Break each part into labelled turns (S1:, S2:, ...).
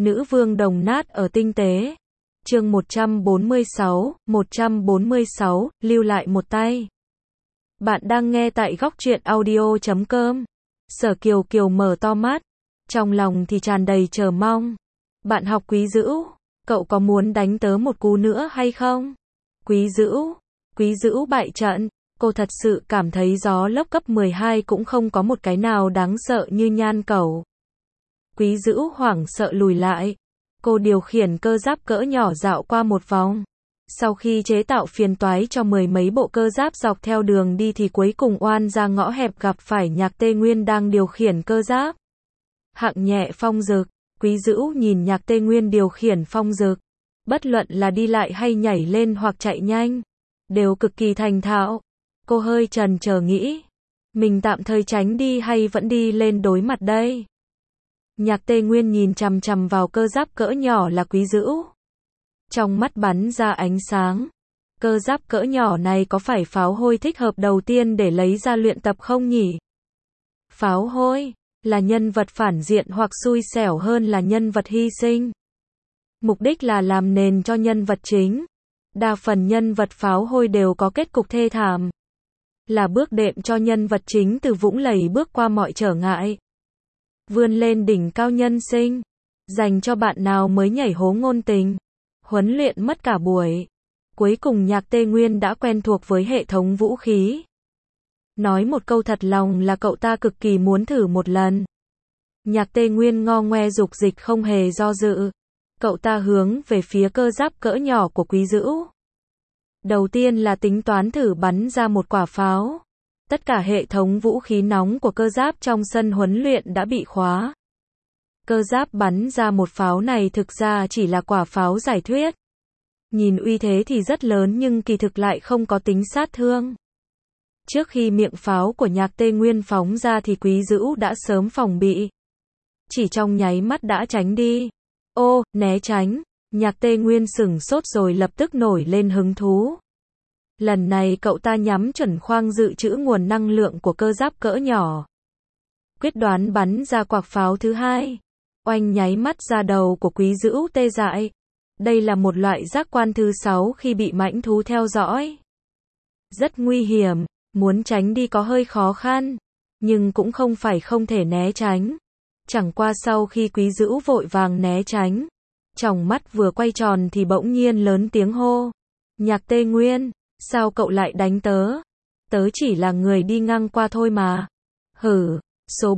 S1: Nữ vương đồng nát ở tinh tế. Chương 146, lưu lại một tay. Bạn đang nghe tại góc truyện audio.com. Sở Kiều Kiều mở to mắt, trong lòng thì tràn đầy chờ mong. Bạn học Quý Dữu, cậu có muốn đánh tớ một cú nữa hay không? Quý Dữu bại trận, cô thật sự cảm thấy gió lốc cấp 12 cũng không có một cái nào đáng sợ như Nhan Cẩu. Quý Dữu hoảng sợ lùi lại. Cô điều khiển cơ giáp cỡ nhỏ dạo qua một vòng. Sau khi chế tạo phiền toái cho mười mấy bộ cơ giáp dọc theo đường đi thì cuối cùng oan ra ngõ hẹp gặp phải Nhạc Tê Nguyên đang điều khiển cơ giáp. Hạng nhẹ phong dực, Quý Dữu nhìn Nhạc Tê Nguyên điều khiển phong dực. Bất luận là đi lại hay nhảy lên hoặc chạy nhanh, đều cực kỳ thành thạo. Cô hơi chần chờ nghĩ, mình tạm thời tránh đi hay vẫn đi lên đối mặt đây? Nhạc Tê Nguyên nhìn chằm chằm vào cơ giáp cỡ nhỏ là Quý Dữu. Trong mắt bắn ra ánh sáng. Cơ giáp cỡ nhỏ này có phải pháo hôi thích hợp đầu tiên để lấy ra luyện tập không nhỉ? Pháo hôi là nhân vật phản diện hoặc xui xẻo hơn là nhân vật hy sinh. Mục đích là làm nền cho nhân vật chính. Đa phần nhân vật pháo hôi đều có kết cục thê thảm. Là bước đệm cho nhân vật chính từ vũng lầy bước qua mọi trở ngại. Vươn lên đỉnh cao nhân sinh. Dành cho bạn nào mới nhảy hố ngôn tình. Huấn luyện mất cả buổi. Cuối cùng Nhạc Tê Nguyên đã quen thuộc với hệ thống vũ khí. Nói một câu thật lòng là cậu ta cực kỳ muốn thử một lần. Nhạc Tê Nguyên ngo ngoe dục dịch không hề do dự. Cậu ta hướng về phía cơ giáp cỡ nhỏ của Quý Dữu. Đầu tiên là tính toán thử bắn ra một quả pháo. Tất cả hệ thống vũ khí nóng của cơ giáp trong sân huấn luyện đã bị khóa. Cơ giáp bắn ra một pháo này thực ra chỉ là quả pháo giải thuyết. Nhìn uy thế thì rất lớn nhưng kỳ thực lại không có tính sát thương. Trước khi miệng pháo của Nhạc Tê Nguyên phóng ra thì Quý Dữu đã sớm phòng bị. Chỉ trong nháy mắt đã tránh đi. Ô, né tránh. Nhạc Tê Nguyên sửng sốt rồi lập tức nổi lên hứng thú. Lần này cậu ta nhắm chuẩn khoang dự trữ nguồn năng lượng của cơ giáp cỡ nhỏ. Quyết đoán bắn ra quả pháo thứ hai. Oanh, nháy mắt ra đầu của Quý Dữu tê dại. Đây là một loại giác quan thứ 6 khi bị mãnh thú theo dõi. Rất nguy hiểm, muốn tránh đi có hơi khó khăn, nhưng cũng không phải không thể né tránh. Chẳng qua sau khi Quý Dữu vội vàng né tránh, tròng mắt vừa quay tròn thì bỗng nhiên lớn tiếng hô. Nhạc Tê Nguyên, sao cậu lại đánh tớ? Tớ chỉ là người đi ngang qua thôi mà. Hử, số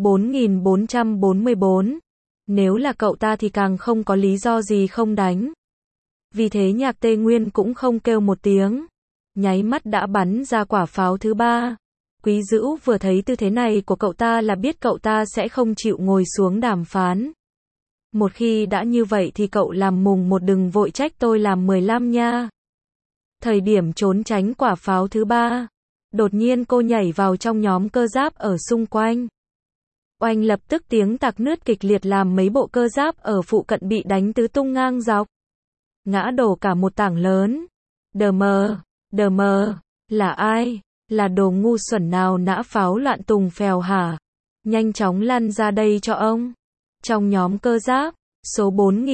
S1: 4444. Nếu là cậu ta thì càng không có lý do gì không đánh. Vì thế Nhạc Tê Nguyên cũng không kêu một tiếng. Nháy mắt đã bắn ra quả pháo thứ ba. Quý Dữu vừa thấy tư thế này của cậu ta là biết cậu ta sẽ không chịu ngồi xuống đàm phán. Một khi đã như vậy thì cậu làm mùng một đừng vội trách tôi làm 15 nha. Thời điểm trốn tránh quả pháo thứ ba, đột nhiên cô nhảy vào trong nhóm cơ giáp ở xung quanh. Oanh, lập tức tiếng tạc nứt kịch liệt làm mấy bộ cơ giáp ở phụ cận bị đánh tứ tung ngang dọc. Ngã đổ cả một tảng lớn. Đờ mờ, là ai? Là đồ ngu xuẩn nào nã pháo loạn tùng phèo hả? Nhanh chóng lăn ra đây cho ông. Trong nhóm cơ giáp, số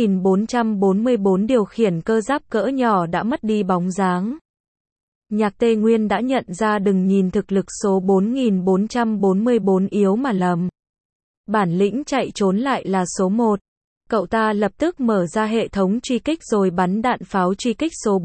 S1: 4444 điều khiển cơ giáp cỡ nhỏ đã mất đi bóng dáng. Nhạc Tê Nguyên đã nhận ra đừng nhìn thực lực số 4444 yếu mà lầm. Bản lĩnh chạy trốn lại là số 1. Cậu ta lập tức mở ra hệ thống truy kích rồi bắn đạn pháo truy kích số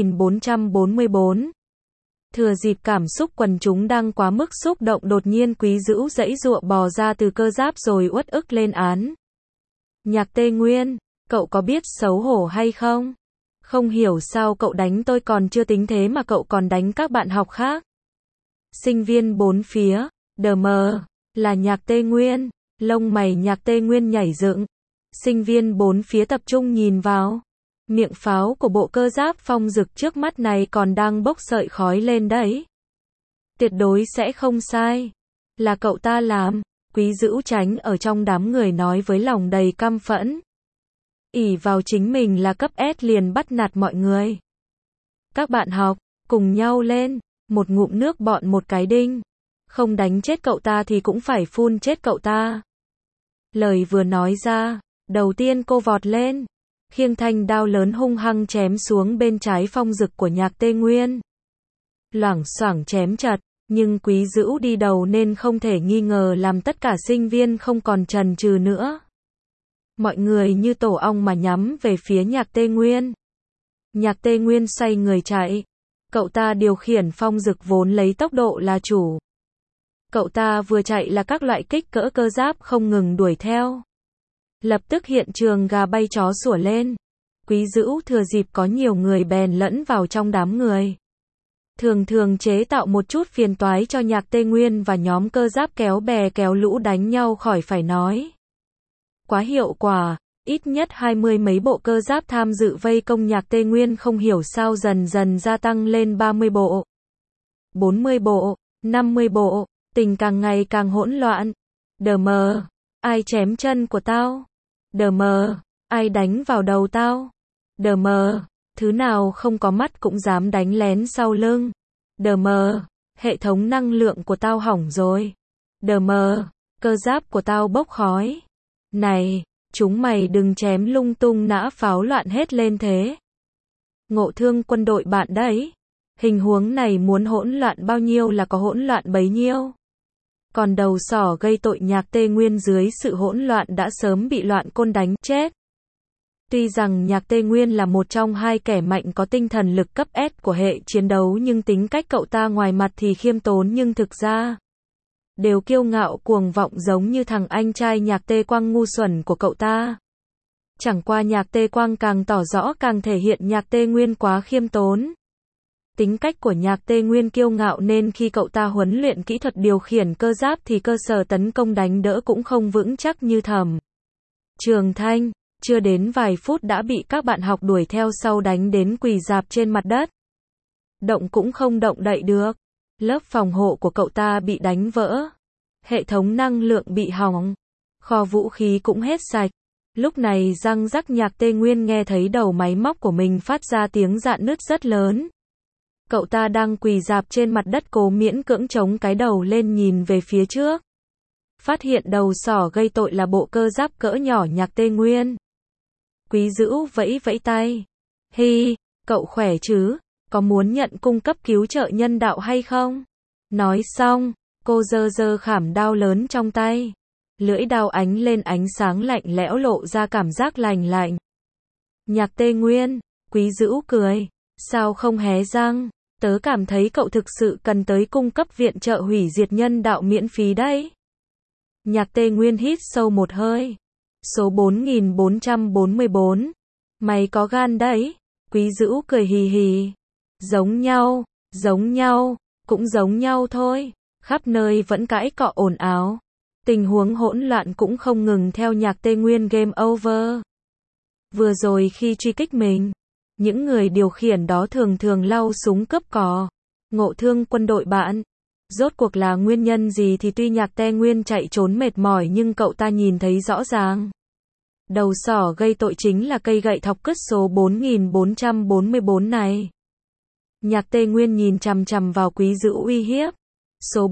S1: 4444. Thừa dịp cảm xúc quần chúng đang quá mức xúc động đột nhiên Quý Dữu giãy giụa bò ra từ cơ giáp rồi uất ức lên án. Nhạc Tê Nguyên, cậu có biết xấu hổ hay không? Không hiểu sao cậu đánh tôi còn chưa tính thế mà cậu còn đánh các bạn học khác. Sinh viên bốn phía, đờ mờ, là Nhạc Tê Nguyên, lông mày Nhạc Tê Nguyên nhảy dựng. Sinh viên bốn phía tập trung nhìn vào. Miệng pháo của bộ cơ giáp phong dực trước mắt này còn đang bốc sợi khói lên đấy. Tuyệt đối sẽ không sai. Là cậu ta làm. Quý Dữu tránh ở trong đám người nói với lòng đầy căm phẫn. Ỷ vào chính mình là cấp S liền bắt nạt mọi người. Các bạn học, cùng nhau lên. Một ngụm nước bọn một cái đinh. Không đánh chết cậu ta thì cũng phải phun chết cậu ta. Lời vừa nói ra, Đầu tiên cô vọt lên, khiêng thanh đao lớn hung hăng chém xuống bên trái phong dực của Nhạc Tê Nguyên. Loảng xoảng chém chật, nhưng Quý Dữu đi đầu nên không thể nghi ngờ làm tất cả sinh viên không còn chần chừ nữa. Mọi người như tổ ong mà nhắm về phía Nhạc Tê Nguyên. Nhạc Tê Nguyên xoay người chạy. Cậu ta điều khiển phong dực vốn lấy tốc độ là chủ. Cậu ta vừa chạy là các loại kích cỡ cơ giáp không ngừng đuổi theo. Lập tức hiện trường gà bay chó sủa lên. Quý Dữu thừa dịp có nhiều người bèn lẫn vào trong đám người. Thường chế tạo một chút phiền toái cho Nhạc Tê Nguyên và nhóm cơ giáp kéo bè kéo lũ đánh nhau khỏi phải nói. Quá hiệu quả, ít nhất 20 mấy bộ cơ giáp tham dự vây công Nhạc Tê Nguyên không hiểu sao dần dần gia tăng lên 30 bộ, 40 bộ, 50 bộ, tình càng ngày càng hỗn loạn. Đờ mờ, ai chém chân của tao? Đờ mờ, ai đánh vào đầu tao? Đờ mờ, thứ nào không có mắt cũng dám đánh lén sau lưng. Đờ mờ, hệ thống năng lượng của tao hỏng rồi. Đờ mờ, cơ giáp của tao bốc khói. Này, chúng mày đừng chém lung tung nã pháo loạn hết lên thế. Ngộ Thương quân đội bạn đấy. Hình huống này muốn hỗn loạn bao nhiêu là có hỗn loạn bấy nhiêu. Còn đầu sỏ gây tội Nhạc Tê Nguyên dưới sự hỗn loạn đã sớm bị loạn côn đánh chết. Tuy rằng Nhạc Tê Nguyên là một trong hai kẻ mạnh có tinh thần lực cấp S của hệ chiến đấu nhưng tính cách cậu ta ngoài mặt thì khiêm tốn nhưng thực ra đều kiêu ngạo cuồng vọng giống như thằng anh trai Nhạc Tê Quang ngu xuẩn của cậu ta. Chẳng qua Nhạc Tê Quang càng tỏ rõ càng thể hiện Nhạc Tê Nguyên quá khiêm tốn. Tính cách của Nhạc Tê Nguyên kiêu ngạo nên khi cậu ta huấn luyện kỹ thuật điều khiển cơ giáp thì cơ sở tấn công đánh đỡ cũng không vững chắc như Thẩm Trường Thanh. Chưa đến vài phút đã bị các bạn học đuổi theo sau đánh đến quỳ rạp trên mặt đất. Động cũng không động đậy được. Lớp phòng hộ của cậu ta bị đánh vỡ. Hệ thống năng lượng bị hỏng. Kho vũ khí cũng hết sạch. Lúc này răng rắc Nhạc Tê Nguyên nghe thấy đầu máy móc của mình phát ra tiếng rạn nứt rất lớn. Cậu ta đang quỳ rạp trên mặt đất cố miễn cưỡng chống cái đầu lên nhìn về phía trước. Phát hiện đầu sỏ gây tội là bộ cơ giáp cỡ nhỏ Nhạc Tê Nguyên. Quý Dữu vẫy vẫy tay. Hi, cậu khỏe chứ? Có muốn nhận cung cấp cứu trợ nhân đạo hay không? Nói xong, cô giơ khảm đao lớn trong tay. Lưỡi đao ánh lên ánh sáng lạnh lẽo lộ ra cảm giác lành lạnh. Nhạc Tê Nguyên, Quý Dữu cười. Sao không hé răng? Tớ cảm thấy cậu thực sự cần tới cung cấp viện trợ hủy diệt nhân đạo miễn phí đấy. Nhạc Tê Nguyên hít sâu một hơi. Số 4444. Mày có gan đấy. Quý Dữu cười hì hì. Giống nhau, cũng giống nhau thôi. Khắp nơi vẫn cãi cọ ồn ào. Tình huống hỗn loạn cũng không ngừng theo Nhạc Tê Nguyên game over. Vừa rồi khi truy kích mình, những người điều khiển đó thường lau súng cướp cò. Ngộ Thương quân đội bạn. Rốt cuộc là nguyên nhân gì thì tuy Nhạc Tê Nguyên chạy trốn mệt mỏi nhưng cậu ta nhìn thấy rõ ràng. Đầu sỏ gây tội chính là cây gậy thọc cứt số 4444 này. Nhạc Tê Nguyên nhìn chằm chằm vào Quý Dữu uy hiếp. Số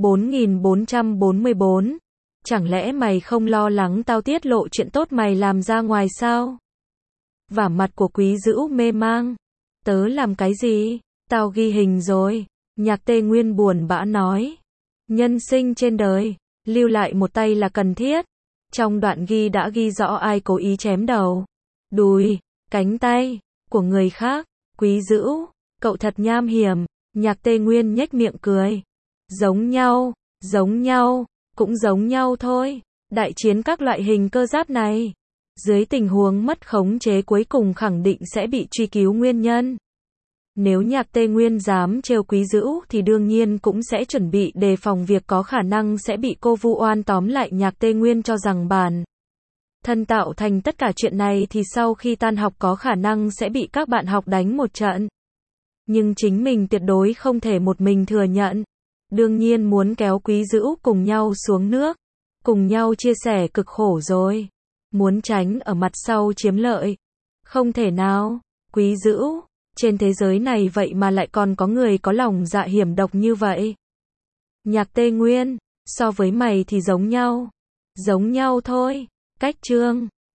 S1: 4444. Chẳng lẽ mày không lo lắng tao tiết lộ chuyện tốt mày làm ra ngoài sao? Vả mặt của Quý Dữu mê mang. Tớ làm cái gì? Tao ghi hình rồi. Nhạc Tê Nguyên buồn bã nói. Nhân sinh trên đời, lưu lại một tay là cần thiết. Trong đoạn ghi đã ghi rõ ai cố ý chém đầu, đùi, cánh tay của người khác. Quý Dữu, cậu thật nham hiểm. Nhạc Tê Nguyên nhếch miệng cười. Giống nhau, cũng giống nhau thôi. Đại chiến các loại hình cơ giáp này, dưới tình huống mất khống chế cuối cùng khẳng định sẽ bị truy cứu nguyên nhân. Nếu Nhạc Tê Nguyên dám trêu Quý Dữu thì đương nhiên cũng sẽ chuẩn bị đề phòng việc có khả năng sẽ bị cô vu oan. Tóm lại Nhạc Tê Nguyên cho rằng bản thân tạo thành tất cả chuyện này thì sau khi tan học có khả năng sẽ bị các bạn học đánh một trận. Nhưng chính mình tuyệt đối không thể một mình thừa nhận. Đương nhiên muốn kéo Quý Dữu cùng nhau xuống nước, cùng nhau chia sẻ cực khổ rồi. Muốn tránh ở mặt sau chiếm lợi. Không thể nào. Quý Dữu, trên thế giới này vậy mà lại còn có người có lòng dạ hiểm độc như vậy. Nhạc Tê Nguyên, so với mày thì giống nhau thôi. Cách chương